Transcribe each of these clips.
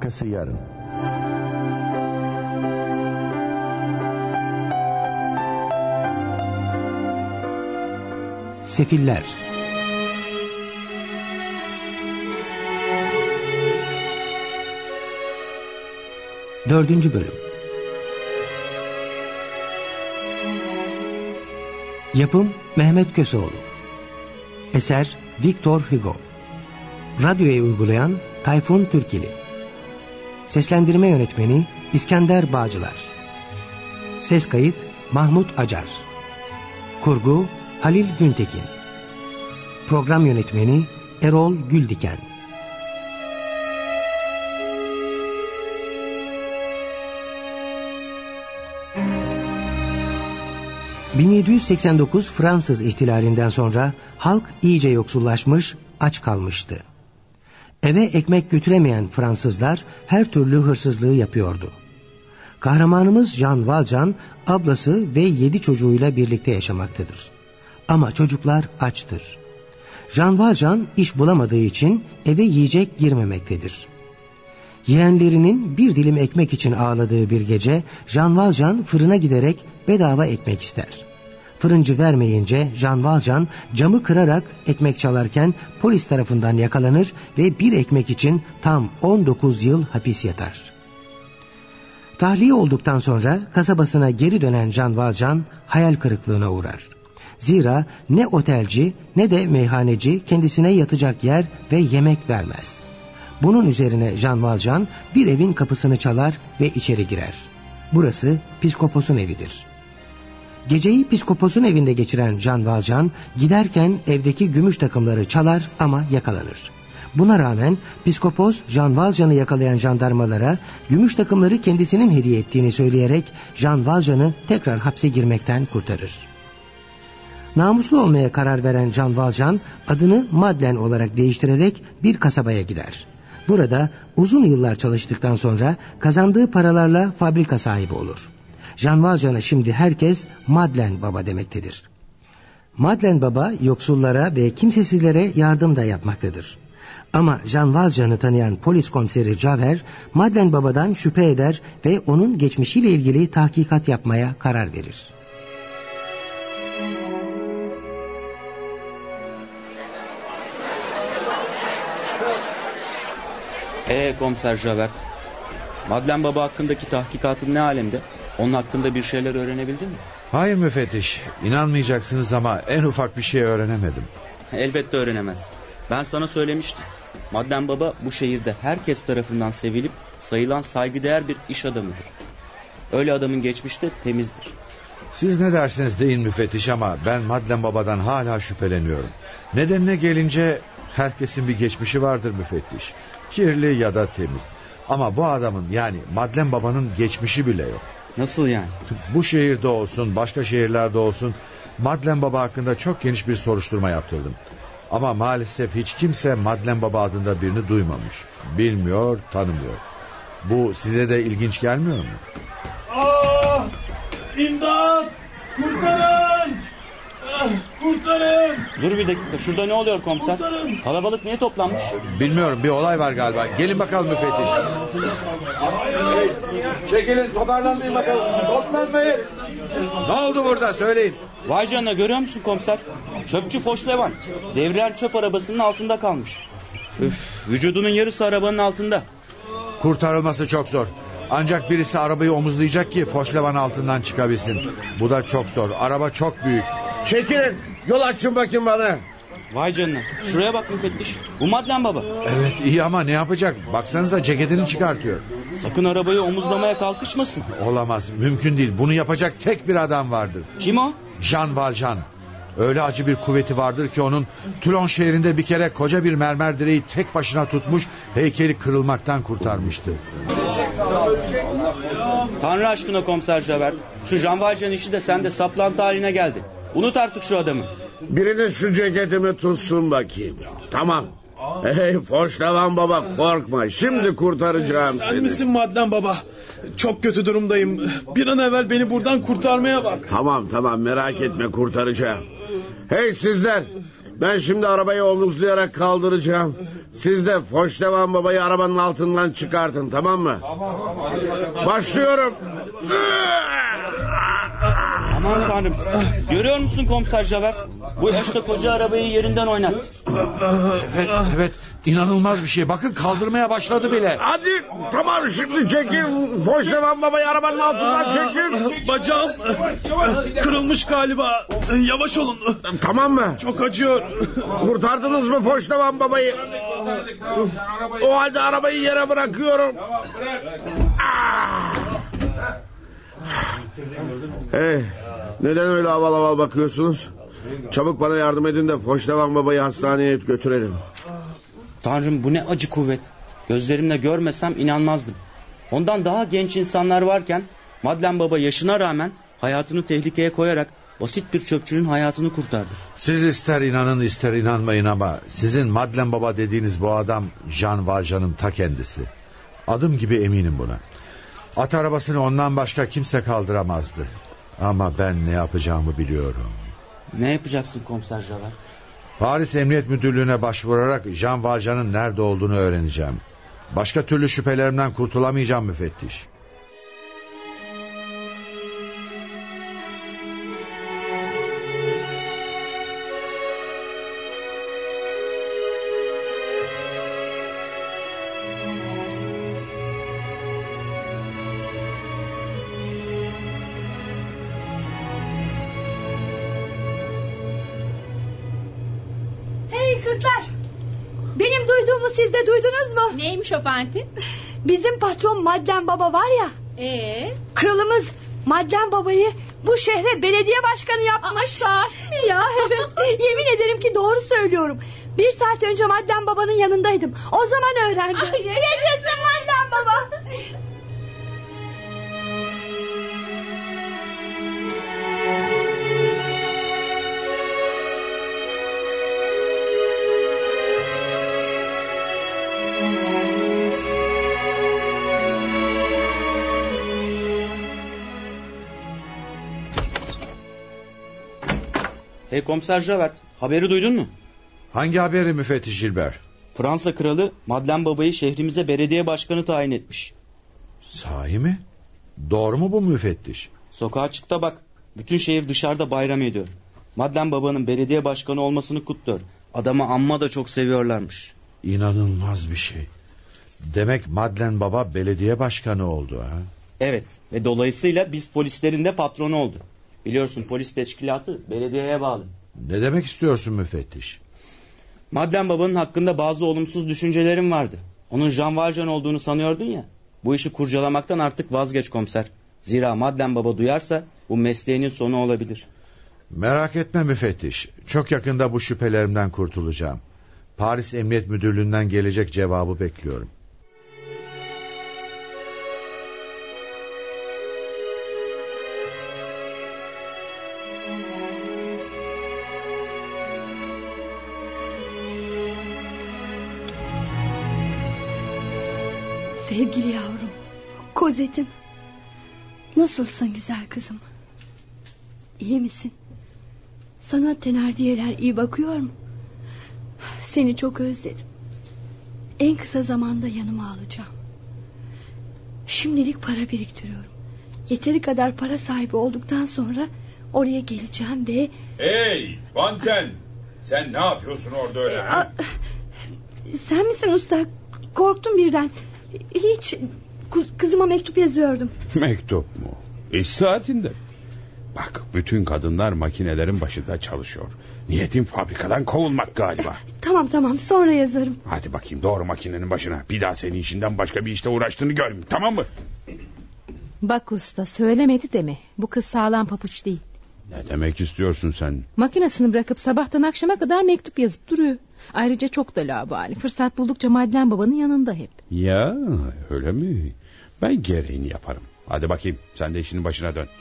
Arkası yarın. Sefiller. Dördüncü bölüm. Yapım Mehmet Köseoğlu. Eser Victor Hugo. Radyoya uygulayan Tayfun Türkili. Seslendirme yönetmeni İskender Bağcılar. Ses kayıt Mahmut Acar. Kurgu Halil Güntekin. Program yönetmeni Erol Güldiken. ...1789 Fransız ihtilalinden sonra halk iyice yoksullaşmış, aç kalmıştı. Eve ekmek götüremeyen Fransızlar her türlü hırsızlığı yapıyordu. Kahramanımız Jean Valjean, ablası ve 7 çocuğuyla birlikte yaşamaktadır. Ama çocuklar açtır. Jean Valjean iş bulamadığı için eve yiyecek girmemektedir. Yeğenlerinin bir dilim ekmek için ağladığı bir gece Jean Valjean fırına giderek bedava ekmek ister. Fırıncı vermeyince Jean Valjean camı kırarak ekmek çalarken polis tarafından yakalanır ve bir ekmek için tam 19 yıl hapis yatar. Tahliye olduktan sonra kasabasına geri dönen Jean Valjean hayal kırıklığına uğrar. Zira ne otelci ne de meyhaneci kendisine yatacak yer ve yemek vermez. Bunun üzerine Jean Valjean bir evin kapısını çalar ve içeri girer. Burası psikoposun evidir. Geceyi psikoposun evinde geçiren Jean Valjean giderken evdeki gümüş takımları çalar ama yakalanır. Buna rağmen psikopos Jean Valjean'ı yakalayan jandarmalara gümüş takımları kendisinin hediye ettiğini söyleyerek Jean Valjean'ı tekrar hapse girmekten kurtarır. Namuslu olmaya karar veren Jean Valjean adını Madeleine olarak değiştirerek bir kasabaya gider. Burada uzun yıllar çalıştıktan sonra kazandığı paralarla fabrika sahibi olur. Jean Valjean'a şimdi herkes Madeleine Baba demektedir. Madeleine Baba yoksullara ve kimsesizlere yardım da yapmaktadır. Ama Jean Valjean'ı tanıyan polis komiseri Javert, Madeleine Baba'dan şüphe eder ve onun geçmişiyle ilgili tahkikat yapmaya karar verir. Komiser Javert, Madeleine Baba hakkındaki tahkikatın ne alemde? Onun hakkında bir şeyler öğrenebildin mi? Hayır müfettiş, İnanmayacaksınız ama en ufak bir şey öğrenemedim. Elbette öğrenemez. Ben sana söylemiştim. Madeleine Baba bu şehirde herkes tarafından sevilip sayılan saygıdeğer bir iş adamıdır. Öyle adamın geçmişte temizdir. Siz ne dersiniz deyin müfettiş ama ben Madeleine Baba'dan hala şüpheleniyorum. Nedenine gelince herkesin bir geçmişi vardır müfettiş. Kirli ya da temiz. Ama bu adamın yani Madeleine Baba'nın geçmişi bile yok. Nasıl yani? Bu şehirde olsun başka şehirlerde olsun Madeleine Baba hakkında çok geniş bir soruşturma yaptırdım. Ama maalesef hiç kimse Madeleine Baba adında birini duymamış. Bilmiyor, tanımıyor. Bu size de ilginç gelmiyor mu? İmdat! Kurtarın! Kurtarın! Dur bir dakika, şurada ne oluyor komiser? Kurtarın! Kalabalık niye toplanmış? Bilmiyorum, bir olay var galiba. Gelin bakalım müfettiş. Çekilin, toparlanmayın bakalım. Toplanmayın. Ne oldu burada, söyleyin. Vay canına, görüyor musun komiser? Çöpçü Fauchelevent devrilen çöp arabasının altında kalmış. Vücudunun yarısı arabanın altında. Kurtarılması çok zor. Ancak birisi arabayı omuzlayacak ki Fauchelevent altından çıkabilsin. Bu da çok zor. Araba çok büyük. Çekilin. Yol açın bakayım bana. Vay canına. Şuraya bak müfettiş. Bu Madeleine Baba. Evet iyi ama ne yapacak? Baksanıza ceketini çıkartıyor. Sakın arabayı omuzlamaya kalkışmasın. Olamaz. Mümkün değil. Bunu yapacak tek bir adam vardır. Kim o? Jean Valjean. Öyle acı bir kuvveti vardır ki onun Toulon şehrinde bir kere koca bir mermer direği tek başına tutmuş, heykeli kırılmaktan kurtarmıştı. Tanrı aşkına komiser Javert. Şu Jean Valjean işi de sende saplantı haline geldi. Unut artık şu adamı. Biriniz şu ceketimi tutsun bakayım. Tamam. Hey Fauchelevent Baba, korkma. Şimdi kurtaracağım seni. Sen misin Madeleine Baba? Çok kötü durumdayım. Bir an evvel beni buradan kurtarmaya bak. Tamam merak etme, kurtaracağım. Hey sizler, Ben şimdi arabayı omuzlayarak kaldıracağım. Siz de Foşlevan babayı arabanın altından çıkartın, tamam mı? Başlıyorum. Aman tanrım. Görüyor musun komiser Javert? Bu yaşta koca arabayı yerinden oynattı. Evet. İnanılmaz bir şey. Bakın kaldırmaya başladı bile. Hadi tamam, şimdi çekin. Foşlevan babayı arabanın altından çekin. Bacağım kırılmış galiba. Yavaş olun. Tamam mı? Çok acıyor. Kurtardınız mı Foşlevan babayı? O halde arabayı yere bırakıyorum. Neden öyle aval aval bakıyorsunuz? Çabuk bana yardım edin de Foşlevan babayı hastaneye götürelim. Tanrım, bu ne acı kuvvet. Gözlerimle görmesem inanmazdım. Ondan daha genç insanlar varken Madlen Baba yaşına rağmen hayatını tehlikeye koyarak basit bir çöpçünün hayatını kurtardı. Siz ister inanın ister inanmayın ama sizin Madlen Baba dediğiniz bu adam Jean Valjean'ın ta kendisi. Adım gibi eminim buna. At arabasını ondan başka kimse kaldıramazdı. Ama ben ne yapacağımı biliyorum. Ne yapacaksın komiser Javert? Paris Emniyet Müdürlüğü'ne başvurarak Jean Valjean'ın nerede olduğunu öğreneceğim. Başka türlü şüphelerimden kurtulamayacağım müfettiş. Kızlar, benim duyduğumu siz de duydunuz mu? Neymiş o Fantin? Bizim patron Madlen Baba var ya. Kralımız Madlen Baba'yı bu şehre belediye başkanı yapmış. Ya evet, yemin ederim ki doğru söylüyorum. 1 saat önce Madlen Baba'nın yanındaydım. O zaman öğrendim. Yaşasın Madlen Baba. Hey komiser Javert, haberi duydun mu? Hangi haberi müfettiş Gilbert? Fransa kralı Madlen Baba'yı şehrimize belediye başkanı tayin etmiş. Sahi mi? Doğru mu bu müfettiş? Sokağa çık da bak. Bütün şehir dışarıda bayram ediyor. Madlen Baba'nın belediye başkanı olmasını kutluyor. Adamı amma da çok seviyorlarmış. İnanılmaz bir şey. Demek Madlen Baba belediye başkanı oldu ha? Evet, ve dolayısıyla biz polislerin de patronu oldu. Biliyorsun, polis teşkilatı belediyeye bağlı. Ne demek istiyorsun müfettiş? Madlen Baba'nın hakkında bazı olumsuz düşüncelerim vardı. Onun Jean Valjean olduğunu sanıyordun ya. Bu işi kurcalamaktan artık vazgeç komiser. Zira Madlen Baba duyarsa bu mesleğinin sonu olabilir. Merak etme müfettiş. Çok yakında bu şüphelerimden kurtulacağım. Paris Emniyet Müdürlüğü'nden gelecek cevabı bekliyorum. Sevgili yavrum, Kozet'im. Nasılsın güzel kızım? İyi misin? Sana Tenardiyeler iyi bakıyor mu? Seni çok özledim. En kısa zamanda yanıma alacağım. Şimdilik para biriktiriyorum. Yeteri kadar para sahibi olduktan sonra oraya geleceğim ve... Hey Fontaine, sen ne yapıyorsun orada öyle? Sen misin usta? Korktum birden. Hiç, kızıma mektup yazıyordum. Mektup mu? İş saatinde. Bak, bütün kadınlar makinelerin başında çalışıyor. Niyetin fabrikadan kovulmak galiba. Tamam, sonra yazarım. Hadi bakayım, doğru makinenin başına. Bir daha senin işinden başka bir işte uğraştığını görmeyeyim, tamam mı? Bak usta, söylemedi deme. Bu kız sağlam papuç değil. Ne demek istiyorsun sen? Makinesini bırakıp sabahtan akşama kadar mektup yazıp duruyor. Ayrıca çok da labali. Fırsat buldukça Madlen Baba'nın yanında hep. Ya öyle mi? Ben gereğini yaparım. Hadi bakayım, sen de işinin başına dön.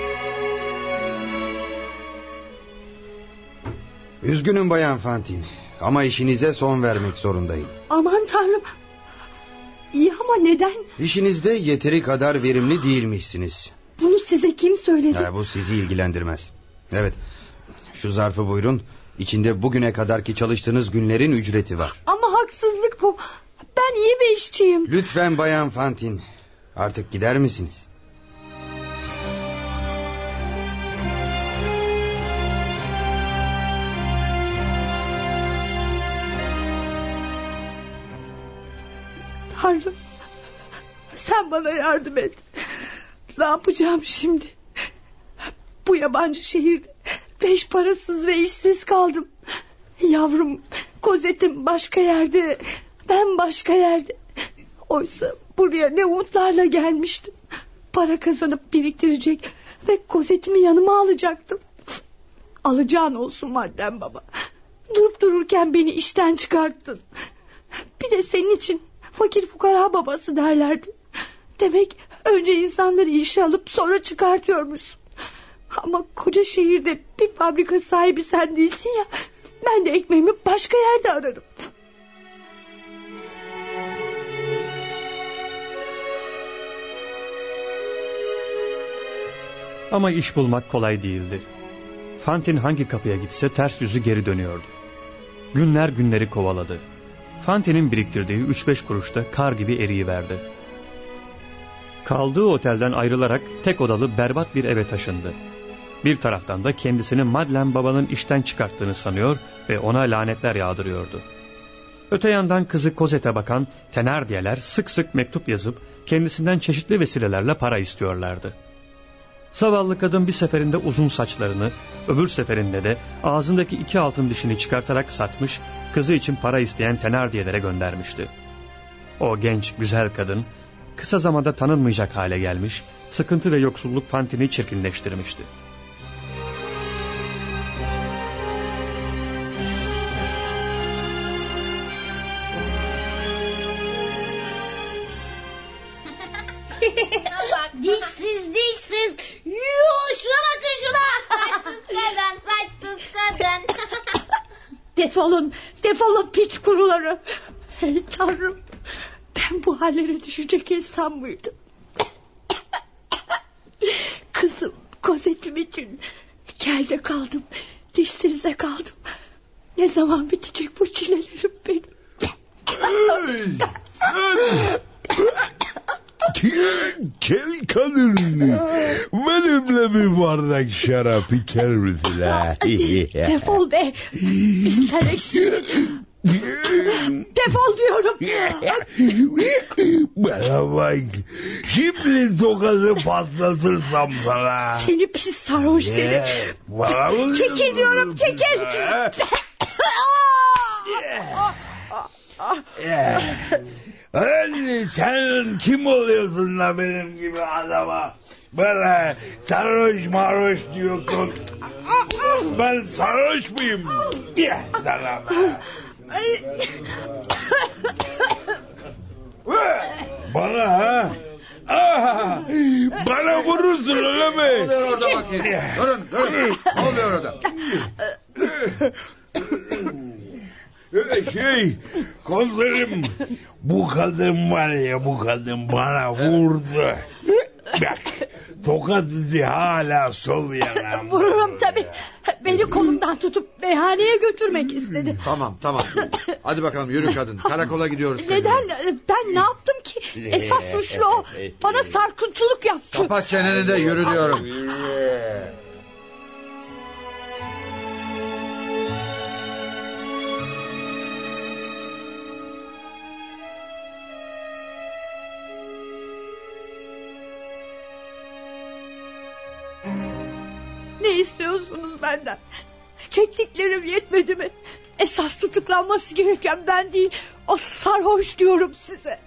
Üzgünüm Bayan Fantine. Ama işinize son vermek zorundayım. Aman Tanrım. İyi ama neden? İşinizde yeteri kadar verimli değilmişsiniz. Bunu size kim söyledi? Bu sizi ilgilendirmez. Evet, şu zarfı buyurun. İçinde bugüne kadarki çalıştığınız günlerin ücreti var. Ama haksızlık bu. Ben iyi bir işçiyim. Lütfen Bayan Fantin, artık gider misiniz? Tanrım, sen bana yardım et. Ne yapacağım şimdi? Bu yabancı şehirde 5 parasız ve işsiz kaldım. Yavrum, Kozet'im başka yerde, ben başka yerde. Oysa buraya ne umutlarla gelmiştim. Para kazanıp biriktirecek ve Kozet'imi yanıma alacaktım. Alacağın olsun Madlen Baba. Durup dururken beni işten çıkarttın. Bir de senin için fakir fukara babası derlerdi. Demek önce insanları işe alıp sonra çıkartıyormuşsun. Ama koca şehirde bir fabrika sahibi sen değilsin ya. Ben de ekmeğimi başka yerde ararım. Ama iş bulmak kolay değildi. Fantin hangi kapıya gitse ters yüzü geri dönüyordu. Günler günleri kovaladı. Fantin'in biriktirdiği 3-5 kuruşta kar gibi eriyiverdi. Kaldığı otelden ayrılarak tek odalı berbat bir eve taşındı. Bir taraftan da kendisini Madlen Baba'nın işten çıkarttığını sanıyor ve ona lanetler yağdırıyordu. Öte yandan kızı Kozet'e bakan Thenardier'ler sık sık mektup yazıp kendisinden çeşitli vesilelerle para istiyorlardı. Zavallı kadın bir seferinde uzun saçlarını, öbür seferinde de ağzındaki 2 altın dişini çıkartarak satmış, kızı için para isteyen Thenardier'lere göndermişti. O genç, güzel kadın kısa zamanda tanınmayacak hale gelmiş, sıkıntı ve yoksulluk Fantin'i çirkinleştirmişti. Dişsiz. Yuh, şuna bakın şuna. Saçsız kadın. Defolun piç kuruları. Hey Tanrım, ben bu hallere düşecek insan mıydım? Kızım, Kozet'im için kelde kaldım, dişsizde kaldım. Ne zaman bitecek bu çilelerim benim? Kel kadın, benimle bir bardak şarap içer misin? Defol be, bizden eksik. Defol diyorum. Bana bak, şimdi tokadı patlatırsam sana. Seni pis sarhoş seni. Çekil diyorum, çekil. Sen kim oluyorsun da benim gibi adama böyle sarhoş marhoş diyorsun? Ben sarhoş muyum? Sana bana ha? Bana vurursun öyle mi? Ne oluyor orada bakayım? Durun. Ne oluyor orada? Komiserim, bu kadın var ya, bu kadın bana vurdu. Bak, tokat izi hala sol yanağımda. Vururum tabii. Beni kolumdan tutup meyhaneye götürmek istedi. Tamam. Hadi bakalım, yürü kadın. Karakola gidiyoruz seninle. Neden? Ben ne yaptım ki? Esas suçlu o. Bana sarkıntılık yaptı. Kapat çeneni de yürü diyorum. Ne istiyorsunuz benden? Çektiklerim yetmedi mi? Esas tutuklanması gereken ben değil, o sarhoş diyorum size.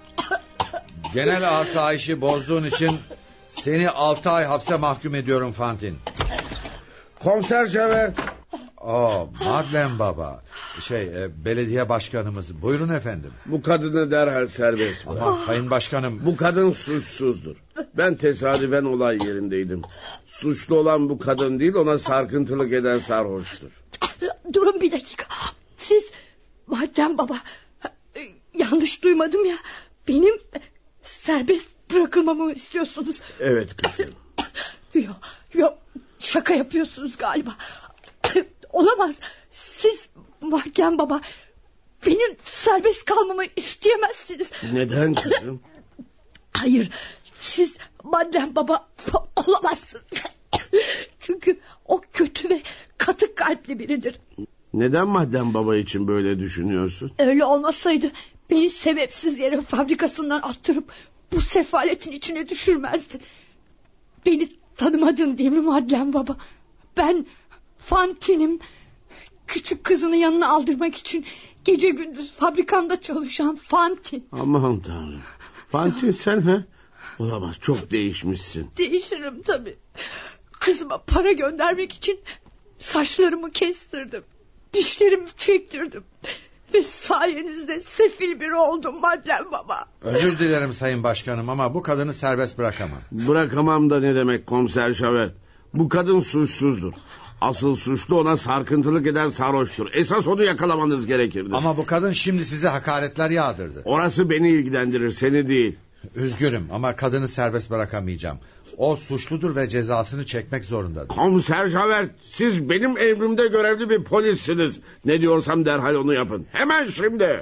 Genel asayişi bozduğun için seni 6 ay hapse mahkum ediyorum Fantin. Komiser Javert. Madlen Baba. Belediye başkanımız. Buyurun efendim. Bu kadını derhal serbest bırak. Ama sayın başkanım. Bu kadın suçsuzdur. Ben tesadüfen olay yerindeydim. Suçlu olan bu kadın değil, ona sarkıntılık eden sarhoştur. Durun bir dakika. Siz Madem Baba, yanlış duymadım ya, benim serbest bırakılmamı istiyorsunuz. Evet kızım. Yok, şaka yapıyorsunuz galiba. Olamaz. Siz Madem Baba, benim serbest kalmamı isteyemezsiniz. Neden kızım? Hayır, siz Madem Baba olamazsınız. Çünkü o kötü ve katı kalpli biridir. Neden Madem Baba için böyle düşünüyorsun? Öyle olmasaydı beni sebepsiz yere fabrikasından attırıp bu sefaletin içine düşürmezdi. Beni tanımadın değil mi Madem Baba? Ben Fantin'im. Küçük kızını yanına aldırmak için gece gündüz fabrikanda çalışan Fantin. Aman Tanrım. Fantin sen ha? Olamaz, çok değişmişsin. Değişirim tabii. Kızıma para göndermek için saçlarımı kestirdim. Dişlerimi çektirdim. Ve sayenizde sefil biri oldum Madem Baba. Özür dilerim Sayın Başkanım ama bu kadını serbest bırakamam. Bırakamam da ne demek Komiser Javert? Bu kadın suçsuzdur. Asıl suçlu ona sarkıntılık eden sarhoştur. Esas onu yakalamanız gerekirdi. Ama bu kadın şimdi size hakaretler yağdırdı. Orası beni ilgilendirir, seni değil. Üzgünüm ama kadını serbest bırakamayacağım. O suçludur ve cezasını çekmek zorundadır. Komiser Javert, siz benim emrimde görevli bir polissiniz. Ne diyorsam derhal onu yapın. Hemen şimdi.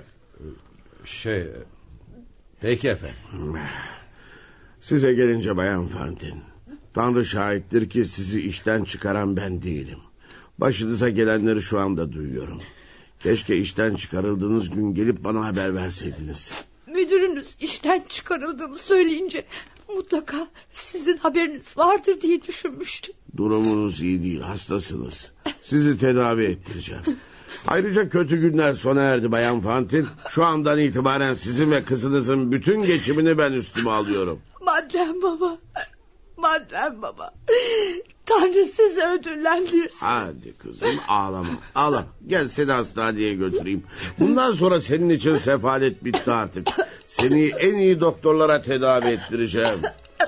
Peki efendim. Size gelince Bayan Fantin, Tanrı şahittir ki sizi işten çıkaran ben değilim. Başınıza gelenleri şu anda duyuyorum. Keşke işten çıkarıldığınız gün gelip bana haber verseydiniz. Müdürünüz işten çıkarıldığımı söyleyince mutlaka sizin haberiniz vardır diye düşünmüştüm. Durumunuz iyi değil, hastasınız. Sizi tedavi ettireceğim. Ayrıca kötü günler sona erdi Bayan Fantin. Şu andan itibaren sizin ve kızınızın bütün geçimini ben üstüme alıyorum. Madem Baba. Tanrı sizi ödüllendirsin. Hadi kızım ağlama. Ağlama. Gel seni hastaneye götüreyim. Bundan sonra senin için sefalet bitti artık. Seni en iyi doktorlara tedavi ettireceğim.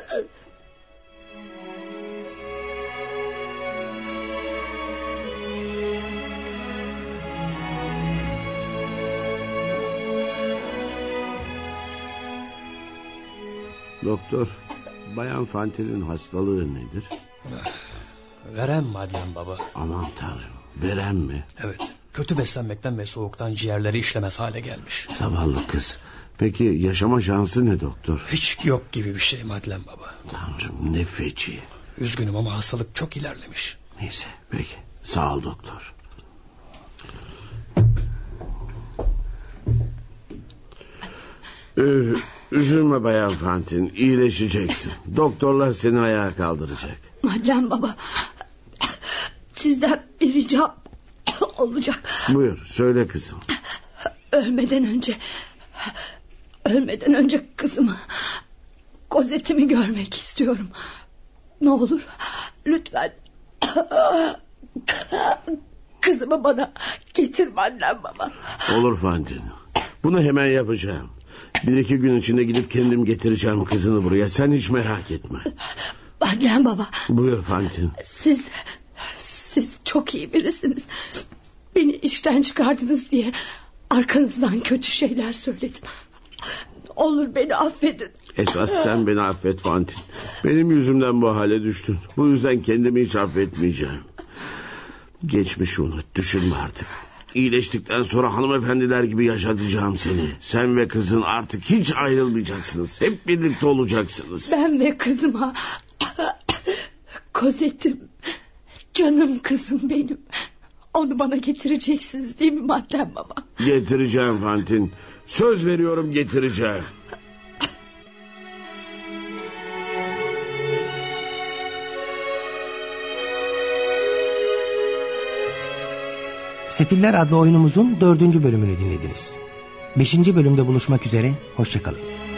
Doktor, Bayan Fantin'in hastalığı nedir? Verem Madem Baba. Aman Tanrım, verem mi? Evet, kötü beslenmekten ve soğuktan ciğerleri işlemez hale gelmiş. Zavallı kız. Peki yaşama şansı ne doktor? Hiç yok gibi bir şey Madem Baba. Tanrım ne feci. Üzgünüm ama hastalık çok ilerlemiş. Neyse peki, sağ ol doktor. Üzülme Bayan Fantin, iyileşeceksin. Doktorlar seni ayağa kaldıracak. Madem Baba, sizden bir ricam olacak. Buyur, söyle kızım. Ölmeden önce kızımı, Kozetimi görmek istiyorum. Ne olur lütfen kızımı bana getir Madem Baba. Olur Fantin, bunu hemen yapacağım. 1-2 gün içinde gidip kendim getireceğim kızını buraya. Sen hiç merak etme. Madem Baba. Buyur Fantin. Siz çok iyi birisiniz. Beni işten çıkardınız diye arkanızdan kötü şeyler söyledim. Olur beni affedin. Esas sen beni affet Fantin. Benim yüzümden bu hale düştün. Bu yüzden kendimi hiç affetmeyeceğim. Geçmişi unut, düşünme artık. İyileştikten sonra hanımefendiler gibi yaşatacağım seni. Sen ve kızın artık hiç ayrılmayacaksınız. Hep birlikte olacaksınız. Ben ve kızıma, Kozetim, canım kızım benim. Onu bana getireceksiniz değil mi Madem Baba? Getireceğim Fantin. Söz veriyorum, getireceğim. Sefiller adlı oyunumuzun 4. bölümünü dinlediniz. 5. bölümde buluşmak üzere, hoşça kalın.